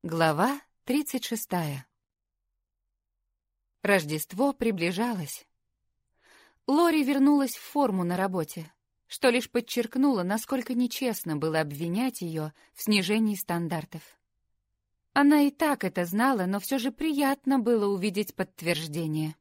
Глава 36. Рождество приближалось. Лори вернулась в форму на работе, что лишь подчеркнуло, насколько нечестно было обвинять ее в снижении стандартов. Она и так это знала, но все же приятно было увидеть подтверждение.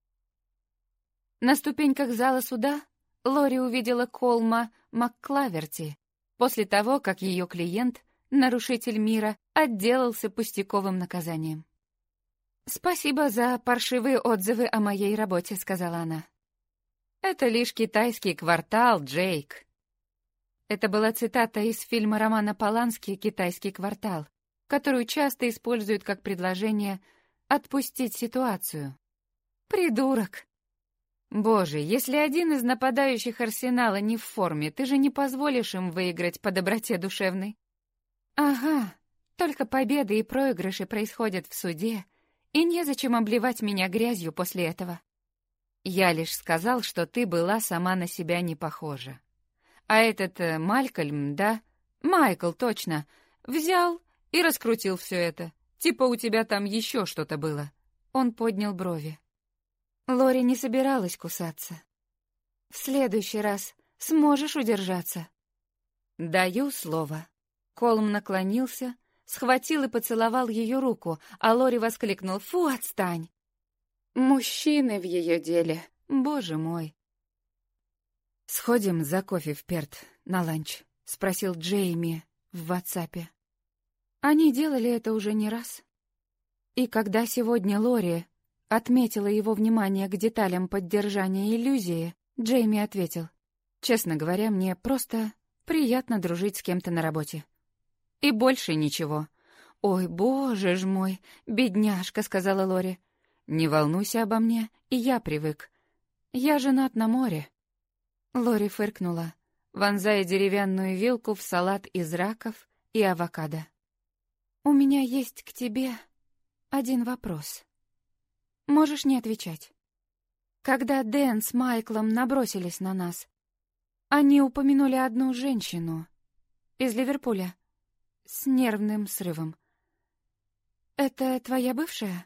На ступеньках зала суда Лори увидела Колма МакКлаверти после того, как ее клиент, нарушитель мира, отделался пустяковым наказанием. «Спасибо за паршивые отзывы о моей работе», — сказала она. «Это лишь китайский квартал, Джейк». Это была цитата из фильма Романа Полански «Китайский квартал», которую часто используют как предложение «отпустить ситуацию». «Придурок!» «Боже, если один из нападающих Арсенала не в форме, ты же не позволишь им выиграть по доброте душевной». «Ага, только победы и проигрыши происходят в суде, и незачем обливать меня грязью после этого». «Я лишь сказал, что ты была сама на себя не похожа. А этот Малькольм, да? Майкл, точно, взял и раскрутил все это. Типа у тебя там еще что-то было». Он поднял брови. Лори не собиралась кусаться. «В следующий раз сможешь удержаться?» «Даю слово». Колм наклонился, схватил и поцеловал ее руку, а Лори воскликнул: «Фу, отстань!» Мужчины в ее деле, боже мой. «Сходим за кофе в Перт на ланч?» — спросил Джейми в WhatsApp. Они делали это уже не раз. И когда сегодня Лори отметила его внимание к деталям поддержания иллюзии, Джейми ответил: «Честно говоря, мне просто приятно дружить с кем-то на работе. И больше ничего». «Ой, боже ж мой, бедняжка», — сказала Лори. «Не волнуйся обо мне, и я привык. Я женат на море». Лори фыркнула, вонзая деревянную вилку в салат из раков и авокадо. «У меня есть к тебе один вопрос. Можешь не отвечать. Когда Дэн с Майклом набросились на нас, они упомянули одну женщину из Ливерпуля с нервным срывом. Это твоя бывшая?»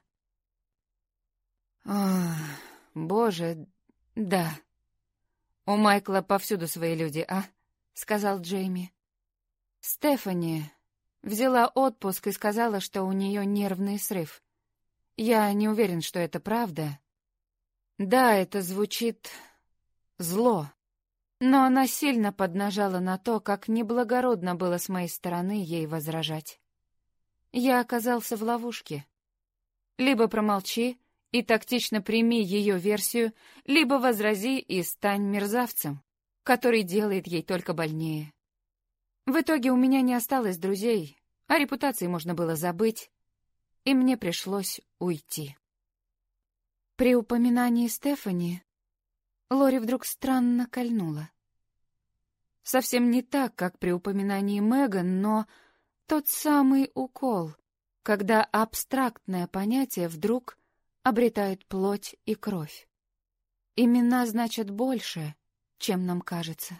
«Ах, боже, да. У Майкла повсюду свои люди, а?» — сказал Джейми. «Стефани взяла отпуск и сказала, что у нее нервный срыв. Я не уверен, что это правда. Да, это звучит зло, но она сильно поднажала на то, как неблагородно было с моей стороны ей возражать. Я оказался в ловушке. Либо промолчи и тактично прими ее версию, либо возрази и стань мерзавцем, который делает ей только больнее. В итоге у меня не осталось друзей, а репутации можно было забыть, и мне пришлось уйти». При упоминании Стефани Лори вдруг странно кольнула. Совсем не так, как при упоминании Меган, но тот самый укол, когда абстрактное понятие вдруг обретает плоть и кровь. Имена значат больше, чем нам кажется.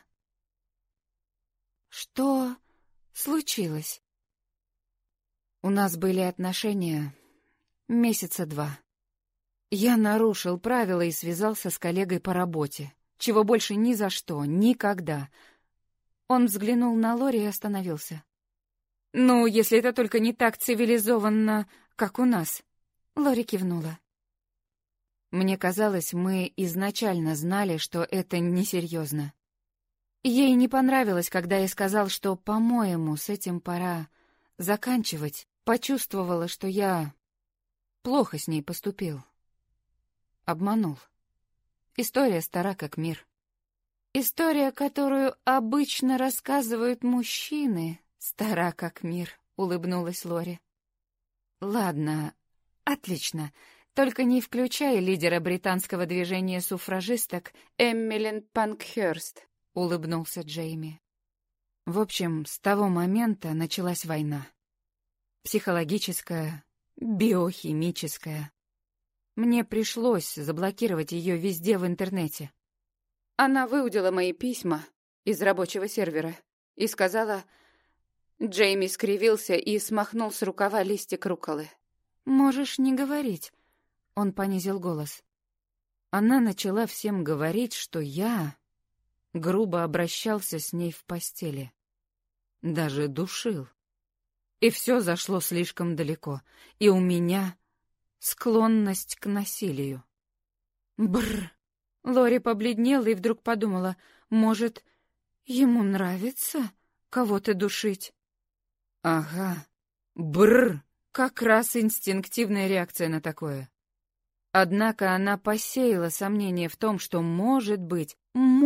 Что случилось? У нас были отношения месяца 2. Я нарушил правила и связался с коллегой по работе, чего больше ни за что, никогда. Он взглянул на Лори и остановился. «Ну, если это только не так цивилизованно, как у нас». Лори кивнула. Мне казалось, мы изначально знали, что это несерьезно. Ей не понравилось, когда я сказал, что, по-моему, с этим пора заканчивать. Почувствовала, что я плохо с ней поступил. Обманул. История стара как мир. История, которую обычно рассказывают мужчины, стара как мир, улыбнулась Лори. Ладно, отлично. Только не включай лидера британского движения суфражисток Эммилин Панкхёрст, улыбнулся Джейми. В общем, с того момента началась война. Психологическая, биохимическая. Мне пришлось заблокировать ее везде в интернете. Она выудила мои письма из рабочего сервера и сказала: Джейми скривился и смахнул с рукава листик рукколы. «Можешь не говорить», — он понизил голос. Она начала всем говорить, что я грубо обращался с ней в постели. Даже душил. И все зашло слишком далеко. И у меня склонность к насилию. Бррр. Лори побледнела и вдруг подумала, может, ему нравится кого-то душить? Ага. Бррр. Как раз инстинктивная реакция на такое. Однако она посеяла сомнение в том, что, может быть,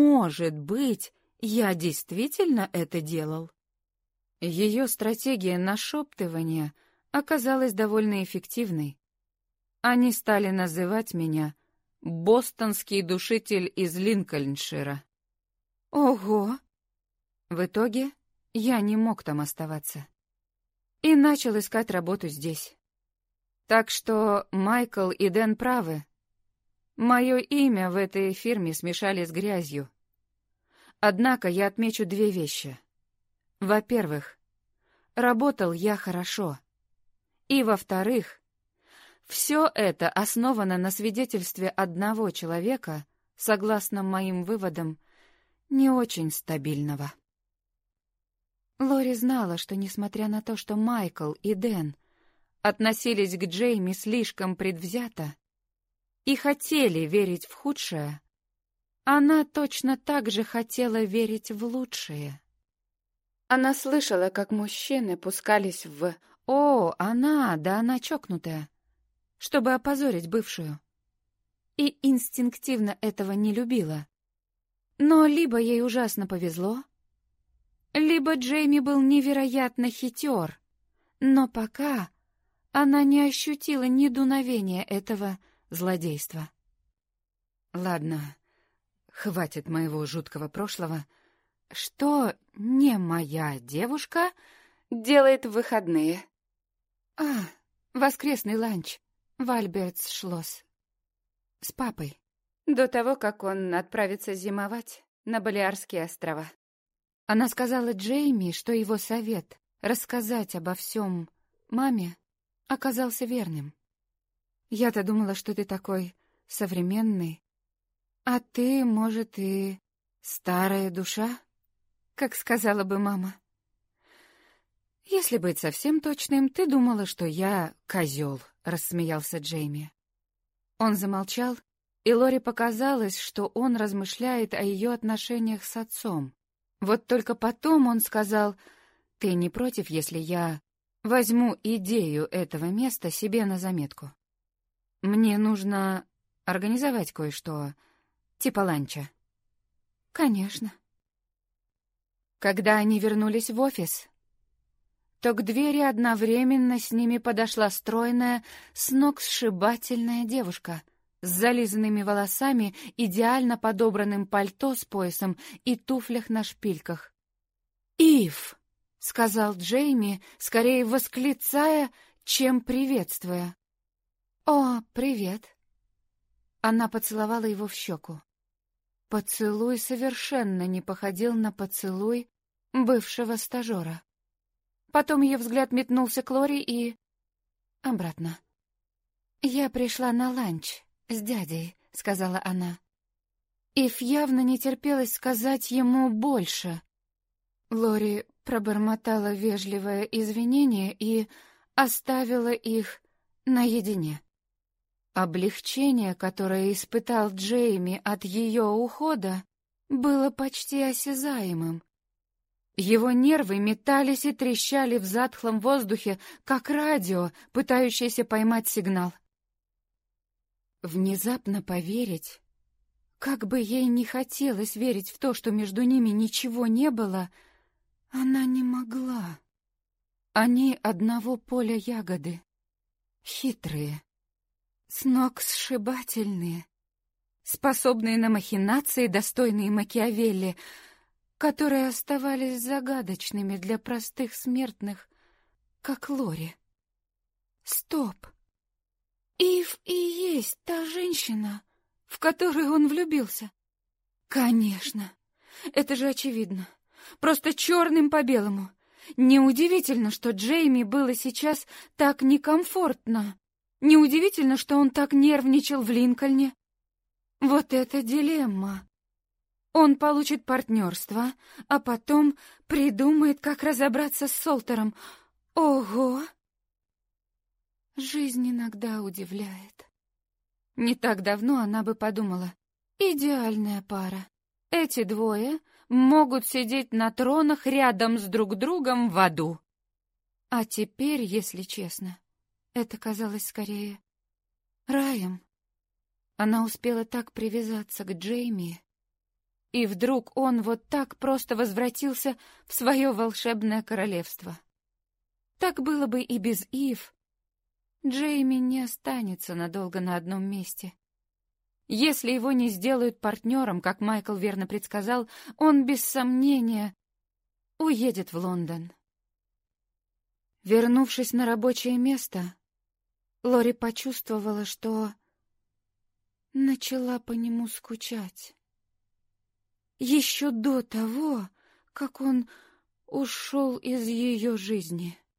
я действительно это делал. Ее стратегия нашептывания оказалась довольно эффективной. Они стали называть меня «бостонский душитель из Линкольншира». Ого! В итоге я не мог там оставаться. И начал искать работу здесь. Так что Майкл и Дэн правы. Мое имя в этой фирме смешали с грязью. Однако я отмечу две вещи. Во-первых, работал я хорошо. И во-вторых, все это основано на свидетельстве одного человека, согласно моим выводам, не очень стабильного. Лори знала, что, несмотря на то, что Майкл и Дэн относились к Джейми слишком предвзято и хотели верить в худшее, она точно так же хотела верить в лучшее. Она слышала, как мужчины пускались в «О, она чокнутая», чтобы опозорить бывшую. И инстинктивно этого не любила. Но либо ей ужасно повезло, либо Джейми был невероятно хитер, но пока она не ощутила ни дуновения этого злодейства. Ладно, хватит моего жуткого прошлого. Что не моя девушка делает в выходные? Воскресный ланч в Альбертсшлосс. С папой. До того, как он отправится зимовать на Балиарские острова. Она сказала Джейми, что его совет рассказать обо всем маме оказался верным. Я-то думала, что ты такой современный, а ты, может, и старая душа, как сказала бы мама. Если быть совсем точным, ты думала, что я козел, рассмеялся Джейми. Он замолчал, и Лори показалось, что он размышляет о ее отношениях с отцом. Вот только потом он сказал: «Ты не против, если я возьму идею этого места себе на заметку? Мне нужно организовать кое-что, типа ланча». «Конечно». Когда они вернулись в офис, то к двери одновременно с ними подошла стройная, сногсшибательная девушка с зализанными волосами, идеально подобранным пальто с поясом и туфлях на шпильках. «Ив!» — сказал Джейми, скорее восклицая, чем приветствуя. «О, привет!» Она поцеловала его в щеку. Поцелуй совершенно не походил на поцелуй бывшего стажера. Потом ее взгляд метнулся к Лори и обратно. «Я пришла на ланч с дядей», — сказала она. Ив явно не терпелось сказать ему больше. Лори пробормотала вежливое извинение и оставила их наедине. Облегчение, которое испытал Джейми от ее ухода, было почти осязаемым. Его нервы метались и трещали в затхлом воздухе, как радио, пытающееся поймать сигнал. Внезапно поверить, как бы ей ни хотелось верить в то, что между ними ничего не было, она не могла. Они одного поля ягоды, хитрые, сногсшибательные, способные на махинации, достойные Макиавелли, которые оставались загадочными для простых смертных, как Лори. Стоп! Ив и есть та женщина, в которую он влюбился. Конечно, это же очевидно. Просто черным по белому. Неудивительно, что Джейми было сейчас так некомфортно. Неудивительно, что он так нервничал в Линкольне. Вот это дилемма. Он получит партнерство, а потом придумает, как разобраться с Солтером. Ого! Жизнь иногда удивляет. Не так давно она бы подумала: идеальная пара. Эти двое могут сидеть на тронах рядом с друг другом в аду. А теперь, если честно, это казалось скорее раем. Она успела так привязаться к Джейми, и вдруг он вот так просто возвратился в свое волшебное королевство. Так было бы и без Ив. Джейми не останется надолго на одном месте. Если его не сделают партнером, как Майкл верно предсказал, он без сомнения уедет в Лондон. Вернувшись на рабочее место, Лори почувствовала, что начала по нему скучать. Еще до того, как он ушел из ее жизни.